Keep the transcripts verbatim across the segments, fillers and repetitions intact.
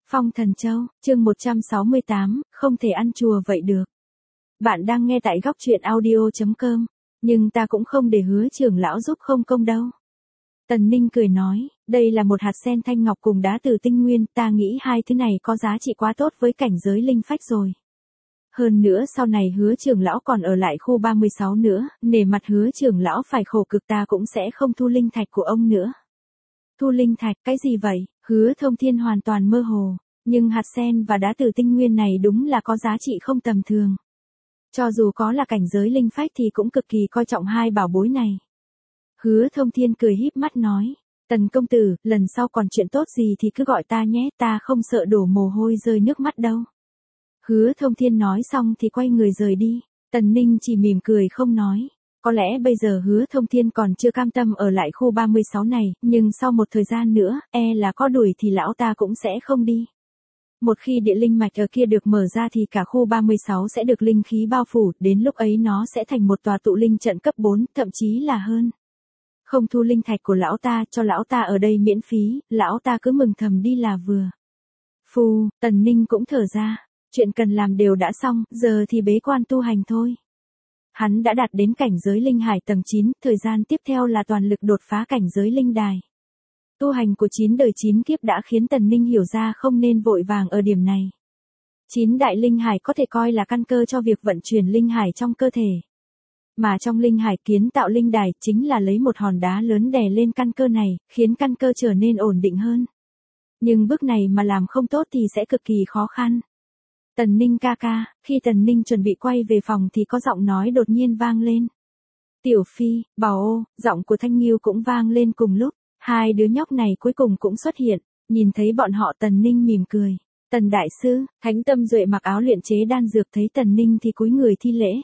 Phong Thần Châu, chương một trăm sáu mươi tám, không thể ăn chùa vậy được. Bạn đang nghe tại góc truyện audio chấm com, nhưng ta cũng không để Hứa trưởng lão giúp không công đâu. Tần Ninh cười nói, đây là một hạt sen thanh ngọc cùng đá từ tinh nguyên, ta nghĩ hai thứ này có giá trị quá tốt với cảnh giới linh phách rồi. Hơn nữa sau này Hứa trưởng lão còn ở lại khu ba mươi sáu nữa, nể mặt Hứa trưởng lão phải khổ cực ta cũng sẽ không thu linh thạch của ông nữa. Thu linh thạch, cái gì vậy? Hứa Thông Thiên hoàn toàn mơ hồ, nhưng hạt sen và đá từ tinh nguyên này đúng là có giá trị không tầm thường. Cho dù có là cảnh giới linh phách thì cũng cực kỳ coi trọng hai bảo bối này. Hứa Thông Thiên cười híp mắt nói, Tần công tử, lần sau còn chuyện tốt gì thì cứ gọi ta nhé, ta không sợ đổ mồ hôi rơi nước mắt đâu. Hứa Thông Thiên nói xong thì quay người rời đi, Tần Ninh chỉ mỉm cười không nói. Có lẽ bây giờ Hứa Thông Thiên còn chưa cam tâm ở lại khu ba mươi sáu này, nhưng sau một thời gian nữa, e là có đuổi thì lão ta cũng sẽ không đi. Một khi địa linh mạch ở kia được mở ra thì cả khu ba mươi sáu sẽ được linh khí bao phủ, đến lúc ấy nó sẽ thành một tòa tụ linh trận cấp bốn, thậm chí là hơn. Không thu linh thạch của lão ta, cho lão ta ở đây miễn phí, lão ta cứ mừng thầm đi là vừa. Phù, Tần Ninh cũng thở ra, chuyện cần làm đều đã xong, giờ thì bế quan tu hành thôi. Hắn đã đạt đến cảnh giới linh hải tầng chín, thời gian tiếp theo là toàn lực đột phá cảnh giới linh đài. Tu hành của chín đời chín kiếp đã khiến Tần Ninh hiểu ra không nên vội vàng ở điểm này. Chín đại linh hải có thể coi là căn cơ cho việc vận chuyển linh hải trong cơ thể. Mà trong linh hải kiến tạo linh đài chính là lấy một hòn đá lớn đè lên căn cơ này, khiến căn cơ trở nên ổn định hơn. Nhưng bước này mà làm không tốt thì sẽ cực kỳ khó khăn. Tần Ninh ca ca, khi Tần Ninh chuẩn bị quay về phòng thì có giọng nói đột nhiên vang lên. Tiểu Phi, Bảo Ô, giọng của Thanh Nghiêu cũng vang lên cùng lúc, hai đứa nhóc này cuối cùng cũng xuất hiện, nhìn thấy bọn họ Tần Ninh mỉm cười. Tần Đại Sư, Thánh Tâm Duệ mặc áo luyện chế đan dược thấy Tần Ninh thì cúi người thi lễ.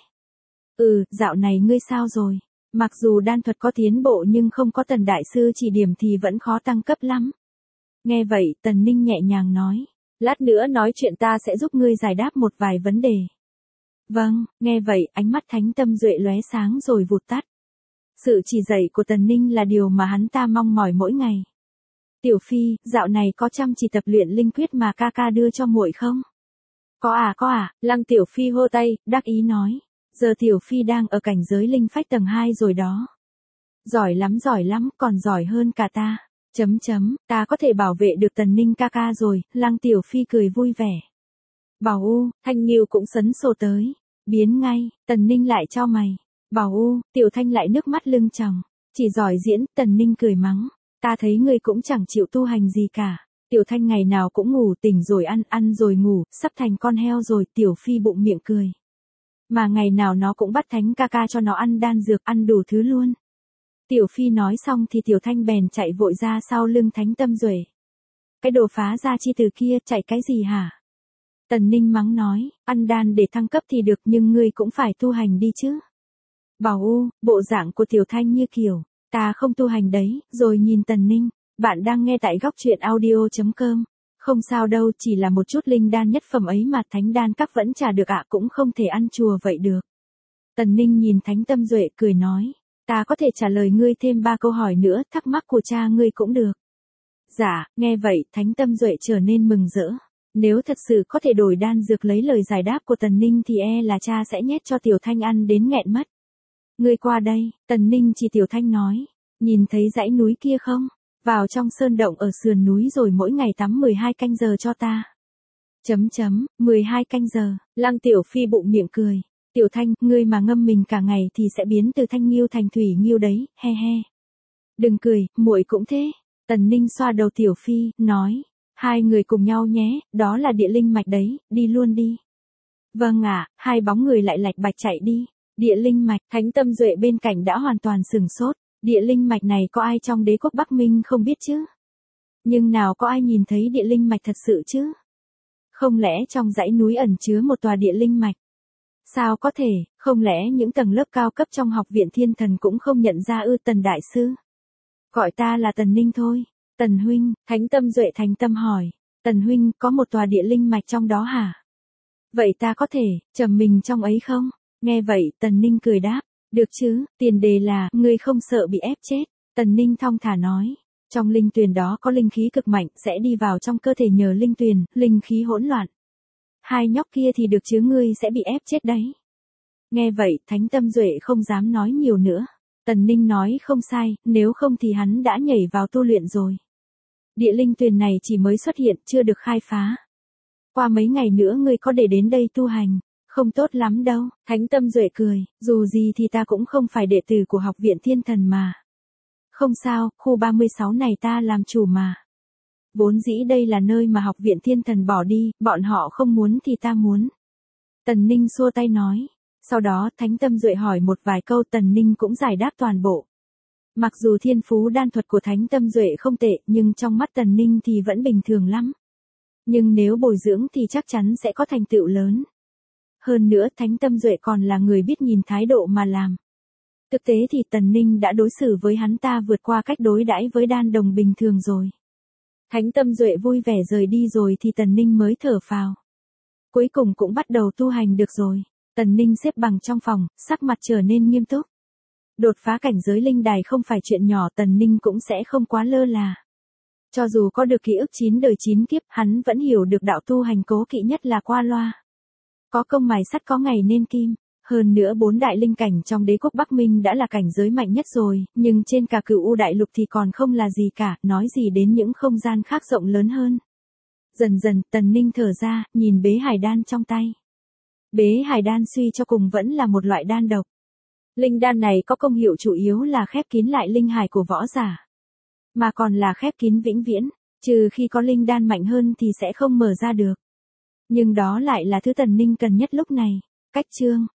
Ừ, dạo này ngươi sao rồi? Mặc dù đan thuật có tiến bộ nhưng không có Tần Đại Sư chỉ điểm thì vẫn khó tăng cấp lắm. Nghe vậy, Tần Ninh nhẹ nhàng nói. Lát nữa nói chuyện ta sẽ giúp ngươi giải đáp một vài vấn đề. Vâng, nghe vậy, ánh mắt Thánh Tâm Duệ lóe sáng rồi vụt tắt. Sự chỉ dạy của Tần Ninh là điều mà hắn ta mong mỏi mỗi ngày. Tiểu Phi, dạo này có chăm chỉ tập luyện linh quyết mà ca ca đưa cho muội không? Có à có à, Lăng Tiểu Phi hô tay, đắc ý nói. Giờ Tiểu Phi đang ở cảnh giới linh phách tầng hai rồi đó. Giỏi lắm giỏi lắm, còn giỏi hơn cả ta. Chấm chấm, ta có thể bảo vệ được Tần Ninh ca ca rồi, Lăng Tiểu Phi cười vui vẻ. Bảo U, Thanh Nghiêu cũng sấn sổ tới. Biến ngay, Tần Ninh lại cho mày. Bảo U, Tiểu Thanh lại nước mắt lưng tròng. Chỉ giỏi diễn, Tần Ninh cười mắng. Ta thấy ngươi cũng chẳng chịu tu hành gì cả. Tiểu Thanh ngày nào cũng ngủ tỉnh rồi ăn, ăn rồi ngủ, sắp thành con heo rồi, Tiểu Phi bụng miệng cười. Mà ngày nào nó cũng bắt Thánh ca ca cho nó ăn đan dược, ăn đủ thứ luôn. Tiểu Phi nói xong thì Tiểu Thanh bèn chạy vội ra sau lưng Thánh Tâm Duệ. Cái đồ phá ra chi từ kia, chạy cái gì hả? Tần Ninh mắng nói, ăn đan để thăng cấp thì được nhưng ngươi cũng phải tu hành đi chứ. Bảo U, bộ dạng của Tiểu Thanh như kiểu, ta không tu hành đấy, rồi nhìn Tần Ninh, bạn đang nghe tại góc truyện audio chấm com. Không sao đâu, chỉ là một chút linh đan nhất phẩm ấy mà thánh đan các vẫn trả được ạ, cũng không thể ăn chùa vậy được. Tần Ninh nhìn Thánh Tâm Duệ cười nói. Ta có thể trả lời ngươi thêm ba câu hỏi nữa, thắc mắc của cha ngươi cũng được. Dạ, nghe vậy, Thánh Tâm Duệ trở nên mừng rỡ. Nếu thật sự có thể đổi đan dược lấy lời giải đáp của Tần Ninh thì e là cha sẽ nhét cho Tiểu Thanh ăn đến nghẹn mất. Ngươi qua đây, Tần Ninh chỉ Tiểu Thanh nói. Nhìn thấy dãy núi kia không? Vào trong sơn động ở sườn núi rồi mỗi ngày tắm mười hai canh giờ cho ta. Chấm chấm, mười hai canh giờ, Lăng Tiểu Phi bụng miệng cười. Tiểu Thanh, ngươi mà ngâm mình cả ngày thì sẽ biến từ Thanh Nghiêu thành Thủy Nghiêu đấy, he he. Đừng cười, muội cũng thế. Tần Ninh xoa đầu Tiểu Phi, nói. Hai người cùng nhau nhé, đó là địa linh mạch đấy, đi luôn đi. Vâng ạ, à, hai bóng người lại lạch bạch chạy đi. Địa linh mạch, Thánh Tâm Duệ bên cạnh đã hoàn toàn sừng sốt. Địa linh mạch này có ai trong đế quốc Bắc Minh không biết chứ? Nhưng nào có ai nhìn thấy địa linh mạch thật sự chứ? Không lẽ trong dãy núi ẩn chứa một tòa địa linh mạch? Sao có thể, không lẽ những tầng lớp cao cấp trong học viện thiên thần cũng không nhận ra ư? Tần Đại Sư? Gọi ta là Tần Ninh thôi. Tần Huynh, Thánh Tâm Duệ thành tâm hỏi. Tần Huynh, có một tòa địa linh mạch trong đó hả? Vậy ta có thể, trầm mình trong ấy không? Nghe vậy, Tần Ninh cười đáp. Được chứ, tiền đề là, ngươi không sợ bị ép chết. Tần Ninh thong thả nói. Trong linh tuyền đó có linh khí cực mạnh, sẽ đi vào trong cơ thể nhờ linh tuyền, linh khí hỗn loạn. Hai nhóc kia thì được chứ ngươi sẽ bị ép chết đấy. Nghe vậy, Thánh Tâm Duệ không dám nói nhiều nữa. Tần Ninh nói không sai, nếu không thì hắn đã nhảy vào tu luyện rồi. Địa linh tuyền này chỉ mới xuất hiện, chưa được khai phá. Qua mấy ngày nữa ngươi có để đến đây tu hành, không tốt lắm đâu. Thánh Tâm Duệ cười, dù gì thì ta cũng không phải đệ tử của Học viện Thiên Thần mà. Không sao, khu ba mươi sáu này ta làm chủ mà. Vốn dĩ đây là nơi mà Học viện Thiên Thần bỏ đi, bọn họ không muốn thì ta muốn. Tần Ninh xua tay nói. Sau đó Thánh Tâm Duệ hỏi một vài câu, Tần Ninh cũng giải đáp toàn bộ. Mặc dù thiên phú đan thuật của Thánh Tâm Duệ không tệ, nhưng trong mắt Tần Ninh thì vẫn bình thường lắm. Nhưng nếu bồi dưỡng thì chắc chắn sẽ có thành tựu lớn. Hơn nữa Thánh Tâm Duệ còn là người biết nhìn thái độ mà làm. Thực tế thì Tần Ninh đã đối xử với hắn ta vượt qua cách đối đãi với đan đồng bình thường rồi. Thánh Tâm Duệ vui vẻ rời đi rồi thì Tần Ninh mới thở phào. Cuối cùng cũng bắt đầu tu hành được rồi. Tần Ninh xếp bằng trong phòng, sắc mặt trở nên nghiêm túc. Đột phá cảnh giới linh đài không phải chuyện nhỏ, Tần Ninh cũng sẽ không quá lơ là. Cho dù có được ký ức chín đời chín kiếp, hắn vẫn hiểu được đạo tu hành cố kỵ nhất là qua loa. Có công mài sắt có ngày nên kim. Hơn nữa bốn đại linh cảnh trong đế quốc Bắc Minh đã là cảnh giới mạnh nhất rồi, nhưng trên cả Cửu U đại lục thì còn không là gì cả, nói gì đến những không gian khác rộng lớn hơn. Dần dần, Tần Ninh thở ra, nhìn bế hải đan trong tay. Bế hải đan suy cho cùng vẫn là một loại đan độc. Linh đan này có công hiệu chủ yếu là khép kín lại linh hải của võ giả. Mà còn là khép kín vĩnh viễn, trừ khi có linh đan mạnh hơn thì sẽ không mở ra được. Nhưng đó lại là thứ Tần Ninh cần nhất lúc này. Cách chương